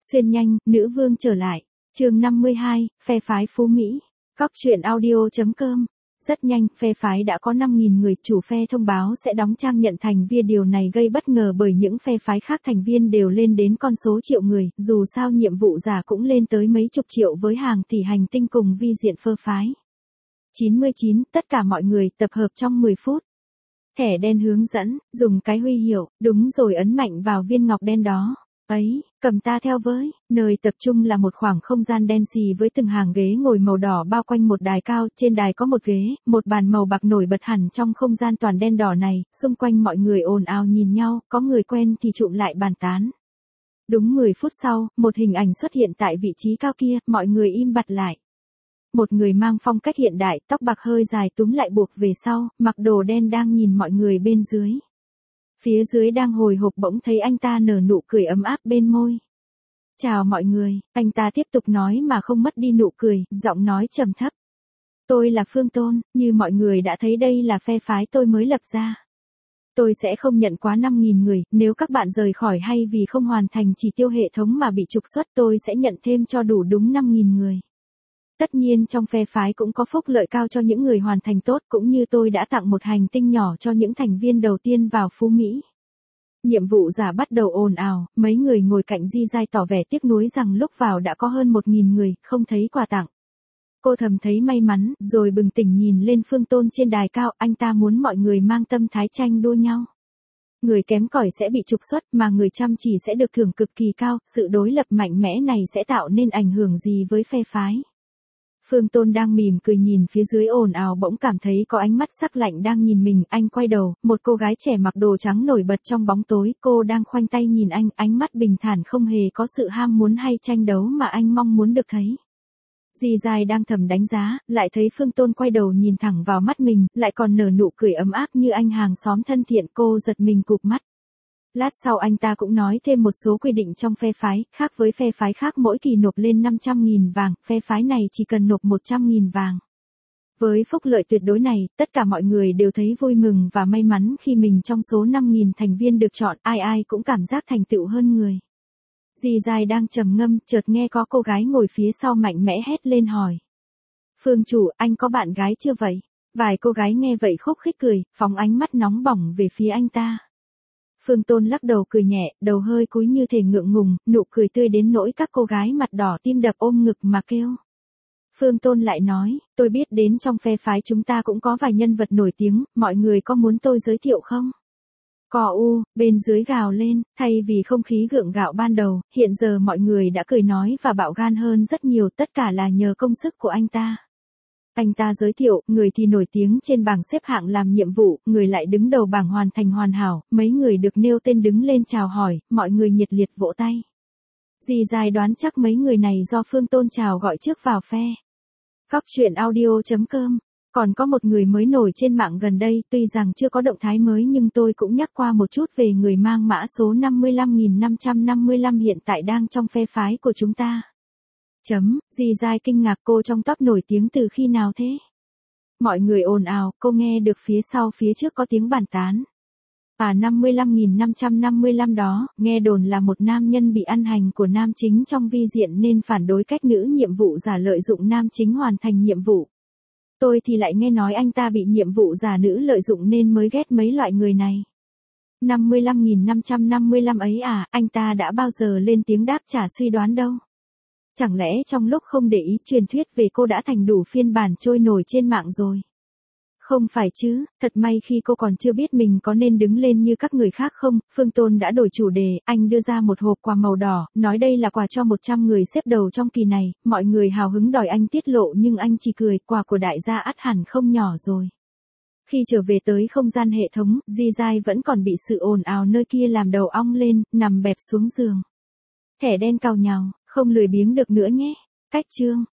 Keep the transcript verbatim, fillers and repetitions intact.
Xuyên nhanh, nữ vương trở lại. Chương năm mươi hai, phe phái Phú Mỹ. Góc truyện audio.com. Rất nhanh, phe phái đã có năm nghìn người, chủ phe thông báo sẽ đóng trang nhận thành viên, điều này gây bất ngờ bởi những phe phái khác thành viên đều lên đến con số triệu người, dù sao nhiệm vụ giả cũng lên tới mấy chục triệu với hàng tỷ hành tinh cùng vi diện phơ phái. chín mươi chín, tất cả mọi người tập hợp trong mười phút. Thẻ đen hướng dẫn, dùng cái huy hiệu, đúng rồi, ấn mạnh vào viên ngọc đen đó. Ấy, cầm ta theo với. Nơi tập trung là một khoảng không gian đen xì với từng hàng ghế ngồi màu đỏ bao quanh một đài cao, trên đài có một ghế, một bàn màu bạc nổi bật hẳn trong không gian toàn đen đỏ này, xung quanh mọi người ồn ào nhìn nhau, có người quen thì trụm lại bàn tán. Đúng mười phút sau, một hình ảnh xuất hiện tại vị trí cao kia, mọi người im bặt lại. Một người mang phong cách hiện đại, tóc bạc hơi dài túm lại buộc về sau, mặc đồ đen đang nhìn mọi người bên dưới. Phía dưới đang hồi hộp, bỗng thấy anh ta nở nụ cười ấm áp bên môi. Chào mọi người, anh ta tiếp tục nói mà không mất đi nụ cười, giọng nói trầm thấp. Tôi là Phương Tôn, như mọi người đã thấy đây là phe phái tôi mới lập ra. Tôi sẽ không nhận quá năm nghìn người, nếu các bạn rời khỏi hay vì không hoàn thành chỉ tiêu hệ thống mà bị trục xuất tôi sẽ nhận thêm cho đủ đúng năm nghìn người. Tất nhiên trong phe phái cũng có phúc lợi cao cho những người hoàn thành tốt, cũng như tôi đã tặng một hành tinh nhỏ cho những thành viên đầu tiên vào Phú Mỹ. Nhiệm vụ giả bắt đầu ồn ào, mấy người ngồi cạnh Di Giai tỏ vẻ tiếc nuối rằng lúc vào đã có hơn một nghìn người, không thấy quà tặng. Cô thầm thấy may mắn, rồi bừng tỉnh nhìn lên Phương Tôn trên đài cao, anh ta muốn mọi người mang tâm thái tranh đua nhau. Người kém cỏi sẽ bị trục xuất, mà người chăm chỉ sẽ được thưởng cực kỳ cao, sự đối lập mạnh mẽ này sẽ tạo nên ảnh hưởng gì với phe phái. Phương Tôn đang mỉm cười nhìn phía dưới ồn ào, bỗng cảm thấy có ánh mắt sắc lạnh đang nhìn mình, anh quay đầu, một cô gái trẻ mặc đồ trắng nổi bật trong bóng tối, cô đang khoanh tay nhìn anh, ánh mắt bình thản không hề có sự ham muốn hay tranh đấu mà anh mong muốn được thấy. Di Giai đang thầm đánh giá, lại thấy Phương Tôn quay đầu nhìn thẳng vào mắt mình, lại còn nở nụ cười ấm áp như anh hàng xóm thân thiện, cô giật mình cụp mắt. Lát sau anh ta cũng nói thêm một số quy định trong phe phái, khác với phe phái khác mỗi kỳ nộp lên năm trăm nghìn vàng, phe phái này chỉ cần nộp một trăm nghìn vàng. Với phúc lợi tuyệt đối này, tất cả mọi người đều thấy vui mừng và may mắn khi mình trong số năm nghìn thành viên được chọn, ai ai cũng cảm giác thành tựu hơn người. Di Giai đang trầm ngâm, chợt nghe có cô gái ngồi phía sau mạnh mẽ hét lên hỏi. Phương chủ, anh có bạn gái chưa vậy? Vài cô gái nghe vậy khúc khích cười, phóng ánh mắt nóng bỏng về phía anh ta. Phương Tôn lắc đầu cười nhẹ, đầu hơi cúi như thể ngượng ngùng, nụ cười tươi đến nỗi các cô gái mặt đỏ tim đập ôm ngực mà kêu. Phương Tôn lại nói, tôi biết đến trong phe phái chúng ta cũng có vài nhân vật nổi tiếng, mọi người có muốn tôi giới thiệu không? Cò u, bên dưới gào lên, thay vì không khí gượng gạo ban đầu, hiện giờ mọi người đã cười nói và bạo gan hơn rất nhiều, tất cả là nhờ công sức của anh ta. Anh ta giới thiệu, người thì nổi tiếng trên bảng xếp hạng làm nhiệm vụ, người lại đứng đầu bảng hoàn thành hoàn hảo, mấy người được nêu tên đứng lên chào hỏi, mọi người nhiệt liệt vỗ tay. Di Giai đoán chắc mấy người này do Phương Tôn chào gọi trước vào phe. Góc truyện audio.com. Còn có một người mới nổi trên mạng gần đây, tuy rằng chưa có động thái mới nhưng tôi cũng nhắc qua một chút về người mang mã số năm mươi lăm nghìn năm trăm năm mươi lăm hiện tại đang trong phe phái của chúng ta. Chấm, Di Giai kinh ngạc, cô trong top nổi tiếng từ khi nào thế? Mọi người ồn ào, cô nghe được phía sau phía trước có tiếng bàn tán. À năm mươi lăm nghìn năm trăm năm mươi lăm đó, nghe đồn là một nam nhân bị ăn hành của nam chính trong vi diện nên phản đối cách nữ nhiệm vụ giả lợi dụng nam chính hoàn thành nhiệm vụ. Tôi thì lại nghe nói anh ta bị nhiệm vụ giả nữ lợi dụng nên mới ghét mấy loại người này. năm mươi lăm nghìn năm trăm năm mươi lăm ấy à, anh ta đã bao giờ lên tiếng đáp trả suy đoán đâu. Chẳng lẽ trong lúc không để ý truyền thuyết về cô đã thành đủ phiên bản trôi nổi trên mạng rồi? Không phải chứ, thật may khi cô còn chưa biết mình có nên đứng lên như các người khác không. Phương Tôn đã đổi chủ đề, anh đưa ra một hộp quà màu đỏ, nói đây là quà cho một trăm người xếp đầu trong kỳ này, mọi người hào hứng đòi anh tiết lộ nhưng anh chỉ cười, quà của đại gia ắt hẳn không nhỏ rồi. Khi trở về tới không gian hệ thống, Di Giai vẫn còn bị sự ồn ào nơi kia làm đầu ong lên, nằm bẹp xuống giường. Thẻ đen cào nhào, không lười biếng được nữa nhé. Cách chương.